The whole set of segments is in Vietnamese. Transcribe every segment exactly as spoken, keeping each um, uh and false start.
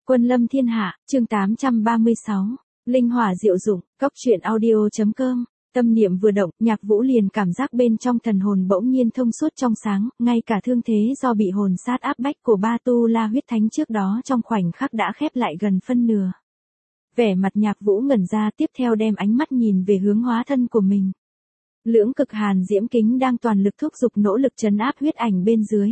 Quân lâm thiên hạ, chương tám trăm ba mươi sáu. Linh hỏa diệu dụng, cốc truyện audio.com. Tâm niệm vừa động, Nhạc Vũ liền cảm giác bên trong thần hồn bỗng nhiên thông suốt trong sáng, ngay cả thương thế do bị hồn sát áp bách của ba tu la huyết thánh trước đó trong khoảnh khắc đã khép lại gần phân nửa. Vẻ mặt Nhạc Vũ ngẩn ra, tiếp theo đem ánh mắt nhìn về hướng hóa thân của mình. Lưỡng cực hàn diễm kính đang toàn lực thúc giục nỗ lực trấn áp huyết ảnh bên dưới.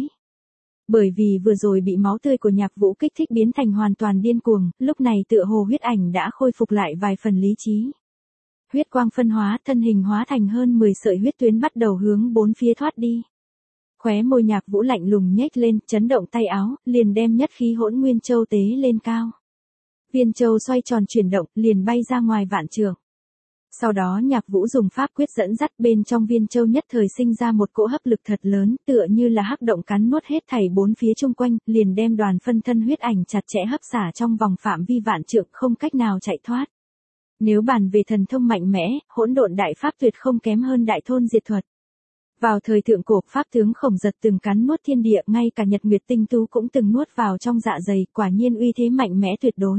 Bởi vì vừa rồi bị máu tươi của Nhạc Vũ kích thích biến thành hoàn toàn điên cuồng, lúc này tựa hồ huyết ảnh đã khôi phục lại vài phần lý trí. Huyết quang phân hóa, thân hình hóa thành hơn mười sợi huyết tuyến bắt đầu hướng bốn phía thoát đi. Khóe môi Nhạc Vũ lạnh lùng nhếch lên, chấn động tay áo, liền đem nhất khí hỗn nguyên châu tế lên cao. Viên châu xoay tròn chuyển động, liền bay ra ngoài vạn trượng. Sau đó Nhạc Vũ dùng pháp quyết dẫn dắt, bên trong viên châu nhất thời sinh ra một cỗ hấp lực thật lớn, tựa như là hắc động cắn nuốt hết thảy bốn phía chung quanh, liền đem đoàn phân thân huyết ảnh chặt chẽ hấp xả trong vòng phạm vi vạn trượng, không cách nào chạy thoát. Nếu bàn về thần thông mạnh mẽ, hỗn độn đại pháp tuyệt không kém hơn đại thôn diệt thuật. Vào thời thượng cổ, pháp tướng Khổng Giật từng cắn nuốt thiên địa, ngay cả nhật nguyệt tinh tú cũng từng nuốt vào trong dạ dày, quả nhiên uy thế mạnh mẽ tuyệt đối.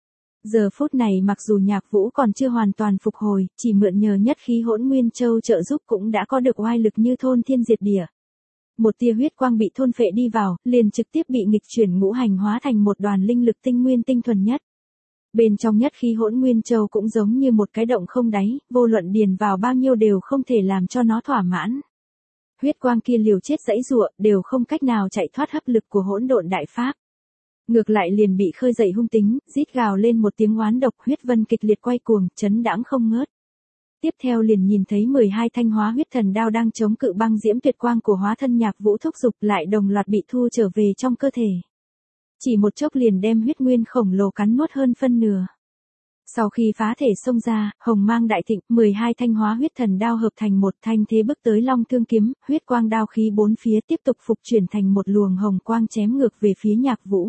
Giờ phút này mặc dù Nhạc Vũ còn chưa hoàn toàn phục hồi, chỉ mượn nhờ nhất khí hỗn nguyên châu trợ giúp cũng đã có được oai lực như thôn thiên diệt địa. Một tia huyết quang bị thôn phệ đi vào, liền trực tiếp bị nghịch chuyển ngũ hành hóa thành một đoàn linh lực tinh nguyên tinh thuần nhất. Bên trong nhất khí hỗn nguyên châu cũng giống như một cái động không đáy, vô luận điền vào bao nhiêu đều không thể làm cho nó thỏa mãn. Huyết quang kia liều chết giãy giụa, đều không cách nào chạy thoát hấp lực của hỗn độn đại pháp. Ngược lại liền bị khơi dậy hung tính, rít gào lên một tiếng oán độc, huyết vân kịch liệt quay cuồng, chấn đãng không ngớt. Tiếp theo liền nhìn thấy mười hai thanh hóa huyết thần đao đang chống cự băng diễm tuyệt quang của hóa thân Nhạc Vũ thúc giục, lại đồng loạt bị thu trở về trong cơ thể. Chỉ một chốc liền đem huyết nguyên khổng lồ cắn nuốt hơn phân nửa. Sau khi phá thể xông ra, hồng mang đại thịnh, mười hai thanh hóa huyết thần đao hợp thành một thanh thế bước tới long thương kiếm, huyết quang đao khí bốn phía tiếp tục phục chuyển thành một luồng hồng quang chém ngược về phía Nhạc Vũ.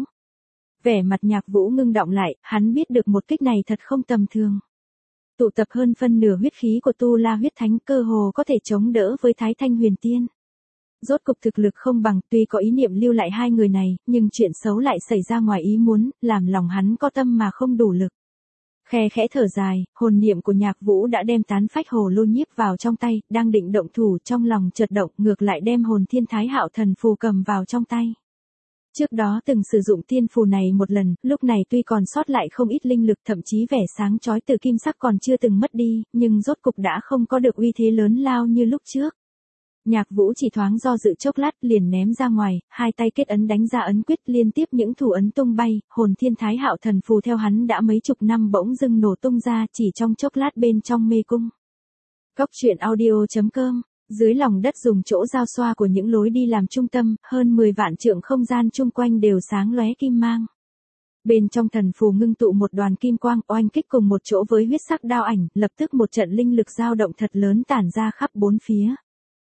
Vẻ mặt Nhạc Vũ ngưng động lại, hắn biết được một kích này thật không tầm thường. Tụ tập hơn phân nửa huyết khí của tu la huyết thánh, cơ hồ có thể chống đỡ với Thái Thanh Huyền Tiên. Rốt cục thực lực không bằng, tuy có ý niệm lưu lại hai người này, nhưng chuyện xấu lại xảy ra ngoài ý muốn, làm lòng hắn có tâm mà không đủ lực. Khe khẽ thở dài, hồn niệm của Nhạc Vũ đã đem tán phách hồ lô nhiếp vào trong tay, đang định động thủ, trong lòng chợt động, ngược lại đem hồn thiên thái hạo thần phù cầm vào trong tay. Trước đó từng sử dụng tiên phù này một lần, lúc này tuy còn sót lại không ít linh lực, thậm chí vẻ sáng chói từ kim sắc còn chưa từng mất đi, nhưng rốt cục đã không có được uy thế lớn lao như lúc trước. Nhạc Vũ chỉ thoáng do dự chốc lát, liền ném ra ngoài, hai tay kết ấn đánh ra ấn quyết, liên tiếp những thủ ấn tung bay, hồn thiên thái hạo thần phù theo hắn đã mấy chục năm bỗng dưng nổ tung ra, chỉ trong chốc lát bên trong mê cung. Cốc truyện audio.com. Dưới lòng đất dùng chỗ giao xoa của những lối đi làm trung tâm, hơn mười vạn trượng không gian chung quanh đều sáng lóe kim mang. Bên trong thần phù ngưng tụ một đoàn kim quang, oanh kích cùng một chỗ với huyết sắc đao ảnh, lập tức một trận linh lực dao động thật lớn tản ra khắp bốn phía.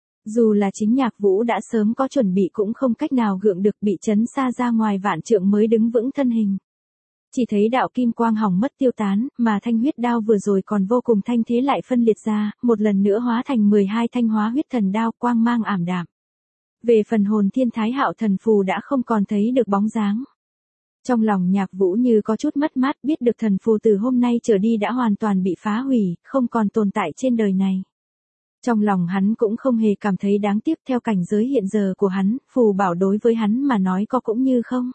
Dù là chính Nhạc Vũ đã sớm có chuẩn bị cũng không cách nào gượng được, bị chấn xa ra ngoài vạn trượng mới đứng vững thân hình. Chỉ thấy đạo kim quang hỏng mất tiêu tán, mà thanh huyết đao vừa rồi còn vô cùng thanh thế lại phân liệt ra, một lần nữa hóa thành mười hai thanh hóa huyết thần đao, quang mang ảm đạm. Về phần hồn thiên thái hạo thần phù đã không còn thấy được bóng dáng. Trong lòng Nhạc Vũ như có chút mất mát, biết được thần phù từ hôm nay trở đi đã hoàn toàn bị phá hủy, không còn tồn tại trên đời này. Trong lòng hắn cũng không hề cảm thấy đáng tiếc, theo cảnh giới hiện giờ của hắn, phù bảo đối với hắn mà nói có cũng như không.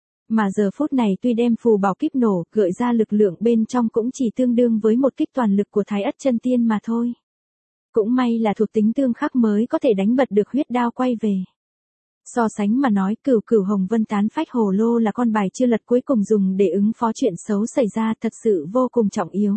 Mà giờ phút này tuy đem phù bảo kíp nổ, gợi ra lực lượng bên trong cũng chỉ tương đương với một kích toàn lực của Thái Ất Chân Tiên mà thôi. Cũng may là thuộc tính tương khắc mới có thể đánh bật được huyết đao quay về. So sánh mà nói, cửu cửu hồng vân tán phách hồ lô là con bài chưa lật cuối cùng dùng để ứng phó chuyện xấu xảy ra, thật sự vô cùng trọng yếu.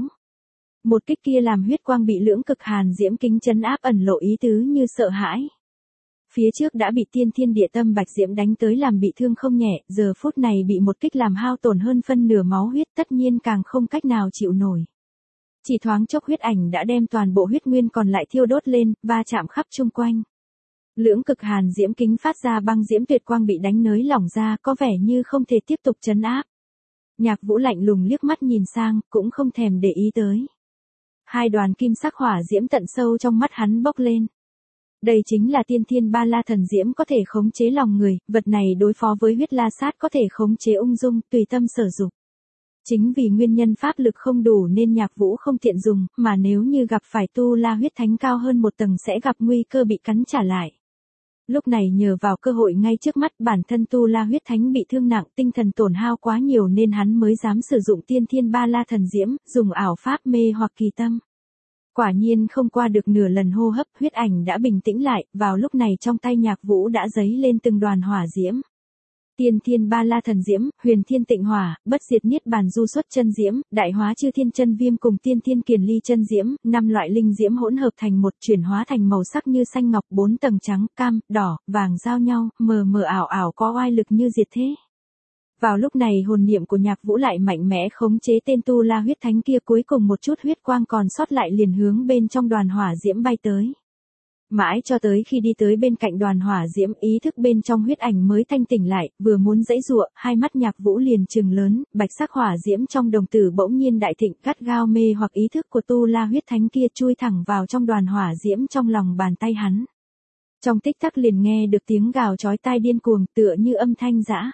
Một kích kia làm huyết quang bị lưỡng cực hàn diễm kính chấn áp, ẩn lộ ý tứ như sợ hãi. Phía trước đã bị tiên thiên địa tâm bạch diễm đánh tới làm bị thương không nhẹ, giờ phút này bị một kích làm hao tổn hơn phân nửa máu huyết, tất nhiên càng không cách nào chịu nổi. Chỉ thoáng chốc huyết ảnh đã đem toàn bộ huyết nguyên còn lại thiêu đốt lên, va chạm khắp chung quanh. Lưỡng cực hàn diễm kính phát ra băng diễm tuyệt quang bị đánh nới lỏng ra, có vẻ như không thể tiếp tục trấn áp. Nhạc Vũ lạnh lùng liếc mắt nhìn sang, cũng không thèm để ý tới. Hai đoàn kim sắc hỏa diễm tận sâu trong mắt hắn bốc lên. Đây chính là tiên thiên ba la thần diễm có thể khống chế lòng người, vật này đối phó với huyết la sát có thể khống chế ung dung, tùy tâm sở dục. Chính vì nguyên nhân pháp lực không đủ nên Nhạc Vũ không tiện dùng, mà nếu như gặp phải tu la huyết thánh cao hơn một tầng sẽ gặp nguy cơ bị cắn trả lại. Lúc này nhờ vào cơ hội ngay trước mắt, bản thân tu la huyết thánh bị thương nặng, tinh thần tổn hao quá nhiều nên hắn mới dám sử dụng tiên thiên ba la thần diễm, dùng ảo pháp mê hoặc kỳ tâm. Quả nhiên không qua được nửa lần hô hấp, huyết ảnh đã bình tĩnh lại, vào lúc này trong tay Nhạc Vũ đã dấy lên từng đoàn hỏa diễm. Tiên thiên ba la thần diễm, huyền thiên tịnh hỏa, bất diệt niết bàn du xuất chân diễm, đại hóa chư thiên chân viêm cùng tiên thiên kiền ly chân diễm, năm loại linh diễm hỗn hợp thành một, chuyển hóa thành màu sắc như xanh ngọc, bốn tầng trắng, cam, đỏ, vàng giao nhau, mờ mờ ảo ảo có oai lực như diệt thế. Vào lúc này hồn niệm của Nhạc Vũ lại mạnh mẽ khống chế tên tu la huyết thánh kia, cuối cùng một chút huyết quang còn sót lại liền hướng bên trong đoàn hỏa diễm bay tới. Mãi cho tới khi đi tới bên cạnh đoàn hỏa diễm, ý thức bên trong huyết ảnh mới thanh tỉnh lại, vừa muốn giãy giụa, hai mắt Nhạc Vũ liền trừng lớn, bạch sắc hỏa diễm trong đồng tử bỗng nhiên đại thịnh, gắt gao mê hoặc ý thức của tu la huyết thánh kia, chui thẳng vào trong đoàn hỏa diễm trong lòng bàn tay hắn. Trong tích tắc liền nghe được tiếng gào chói tai điên cuồng, tựa như âm thanh dã.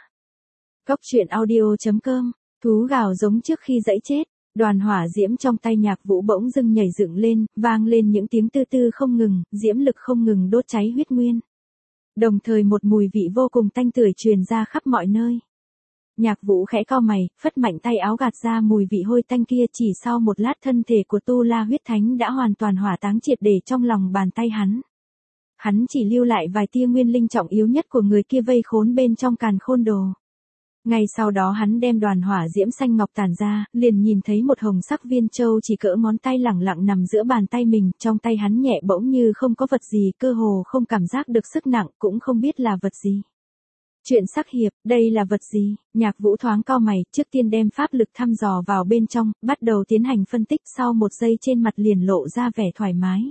Cốc truyện audio chấm com, thú gào giống trước khi giãy chết. Đoàn hỏa diễm trong tay Nhạc Vũ bỗng dưng nhảy dựng lên, vang lên những tiếng tư tư không ngừng, diễm lực không ngừng đốt cháy huyết nguyên. Đồng thời một mùi vị vô cùng tanh tưởi truyền ra khắp mọi nơi. Nhạc Vũ khẽ cau mày, phất mạnh tay áo gạt ra mùi vị hôi tanh kia, chỉ sau một lát thân thể của tu la huyết thánh đã hoàn toàn hỏa táng triệt để trong lòng bàn tay hắn. Hắn chỉ lưu lại vài tia nguyên linh trọng yếu nhất của người kia vây khốn bên trong càn khôn đồ. Ngay sau đó hắn đem đoàn hỏa diễm xanh ngọc tản ra, liền nhìn thấy một hồng sắc viên châu chỉ cỡ ngón tay lẳng lặng nằm giữa bàn tay mình, trong tay hắn nhẹ bỗng như không có vật gì, cơ hồ không cảm giác được sức nặng, cũng không biết là vật gì. Chuyện sắc hiệp, đây là vật gì? Nhạc Vũ thoáng cau mày, trước tiên đem pháp lực thăm dò vào bên trong, bắt đầu tiến hành phân tích, sau một giây trên mặt liền lộ ra vẻ thoải mái.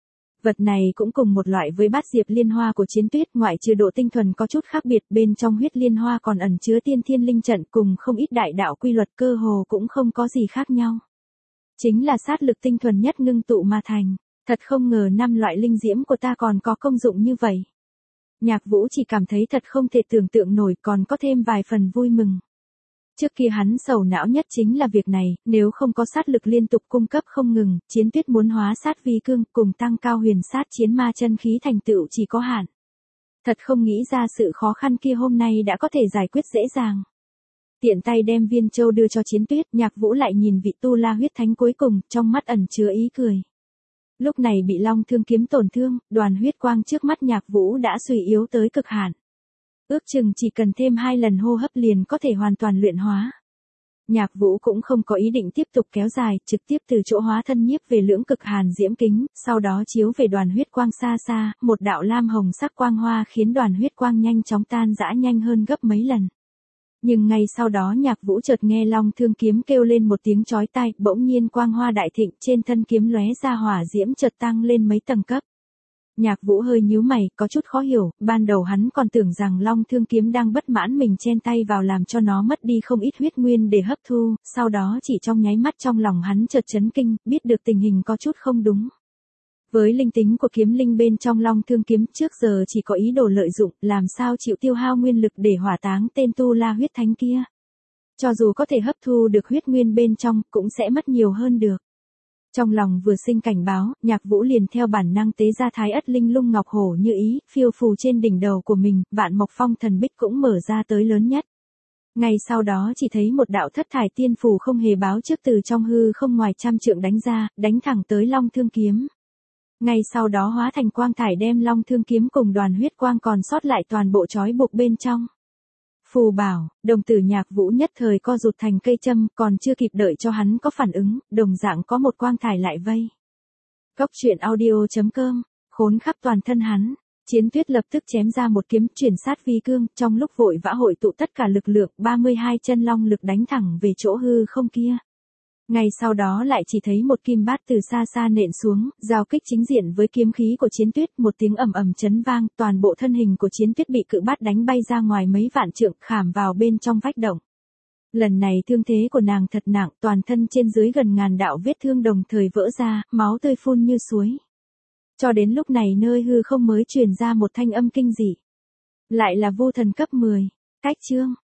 Vật này cũng cùng một loại với bát diệp liên hoa của Chiến Tuyết, ngoại trừ độ tinh thuần có chút khác biệt, bên trong huyết liên hoa còn ẩn chứa tiên thiên linh trận cùng không ít đại đạo quy luật, cơ hồ cũng không có gì khác nhau. Chính là sát lực tinh thuần nhất ngưng tụ mà thành. Thật không ngờ năm loại linh diễm của ta còn có công dụng như vậy. Nhạc Vũ chỉ cảm thấy thật không thể tưởng tượng nổi, còn có thêm vài phần vui mừng. Trước kia hắn sầu não nhất chính là việc này, nếu không có sát lực liên tục cung cấp không ngừng, Chiến Tuyết muốn hóa sát vi cương cùng tăng cao huyền sát chiến ma chân khí thành tựu chỉ có hạn. Thật không nghĩ ra sự khó khăn kia hôm nay đã có thể giải quyết dễ dàng. Tiện tay đem viên châu đưa cho Chiến Tuyết, Nhạc Vũ lại nhìn vị tu la huyết thánh cuối cùng, trong mắt ẩn chứa ý cười. Lúc này bị long thương kiếm tổn thương, đoàn huyết quang trước mắt Nhạc Vũ đã suy yếu tới cực hạn. Ước chừng chỉ cần thêm hai lần hô hấp liền có thể hoàn toàn luyện hóa. Nhạc Vũ cũng không có ý định tiếp tục kéo dài, trực tiếp từ chỗ hóa thân nhiếp về lưỡng cực hàn diễm kính, sau đó chiếu về đoàn huyết quang xa xa, một đạo lam hồng sắc quang hoa khiến đoàn huyết quang nhanh chóng tan rã nhanh hơn gấp mấy lần. Nhưng ngay sau đó Nhạc Vũ chợt nghe long thương kiếm kêu lên một tiếng chói tai, bỗng nhiên quang hoa đại thịnh, trên thân kiếm lóe ra hỏa diễm chợt tăng lên mấy tầng cấp. Nhạc Vũ hơi nhíu mày, có chút khó hiểu, ban đầu hắn còn tưởng rằng long thương kiếm đang bất mãn mình chen tay vào làm cho nó mất đi không ít huyết nguyên để hấp thu, sau đó chỉ trong nháy mắt trong lòng hắn chợt chấn kinh, biết được tình hình có chút không đúng. Với linh tính của kiếm linh bên trong long thương kiếm trước giờ chỉ có ý đồ lợi dụng, làm sao chịu tiêu hao nguyên lực để hỏa táng tên tu la huyết thánh kia. Cho dù có thể hấp thu được huyết nguyên bên trong, cũng sẽ mất nhiều hơn được. Trong lòng vừa sinh cảnh báo, Nhạc Vũ liền theo bản năng tế ra thái ất linh lung ngọc hổ như ý, phiêu phù trên đỉnh đầu của mình, vạn mộc phong thần bích cũng mở ra tới lớn nhất. Ngay sau đó chỉ thấy một đạo thất thải tiên phù không hề báo trước từ trong hư không ngoài trăm trượng đánh ra, đánh thẳng tới long thương kiếm. Ngay sau đó hóa thành quang thải đem long thương kiếm cùng đoàn huyết quang còn sót lại toàn bộ trói buộc bên trong. Phù bảo, đồng tử Nhạc Vũ nhất thời co rụt thành cây châm, còn chưa kịp đợi cho hắn có phản ứng, đồng dạng có một quang thải lại vây. Cốc truyện audio chấm com, khốn khắp toàn thân hắn, Chiến Tuyết lập tức chém ra một kiếm chuyển sát vi cương, trong lúc vội vã hội tụ tất cả lực lượng, ba mươi hai chân long lực đánh thẳng về chỗ hư không kia. Ngay sau đó lại chỉ thấy một kim bát từ xa xa nện xuống, giao kích chính diện với kiếm khí của Chiến Tuyết, một tiếng ầm ầm chấn vang, toàn bộ thân hình của Chiến Tuyết bị cự bát đánh bay ra ngoài mấy vạn trượng, khảm vào bên trong vách động. Lần này thương thế của nàng thật nặng, toàn thân trên dưới gần ngàn đạo vết thương đồng thời vỡ ra, máu tươi phun như suối. Cho đến lúc này nơi hư không mới truyền ra một thanh âm kinh dị. Lại là vô thần cấp mười. Cách chương.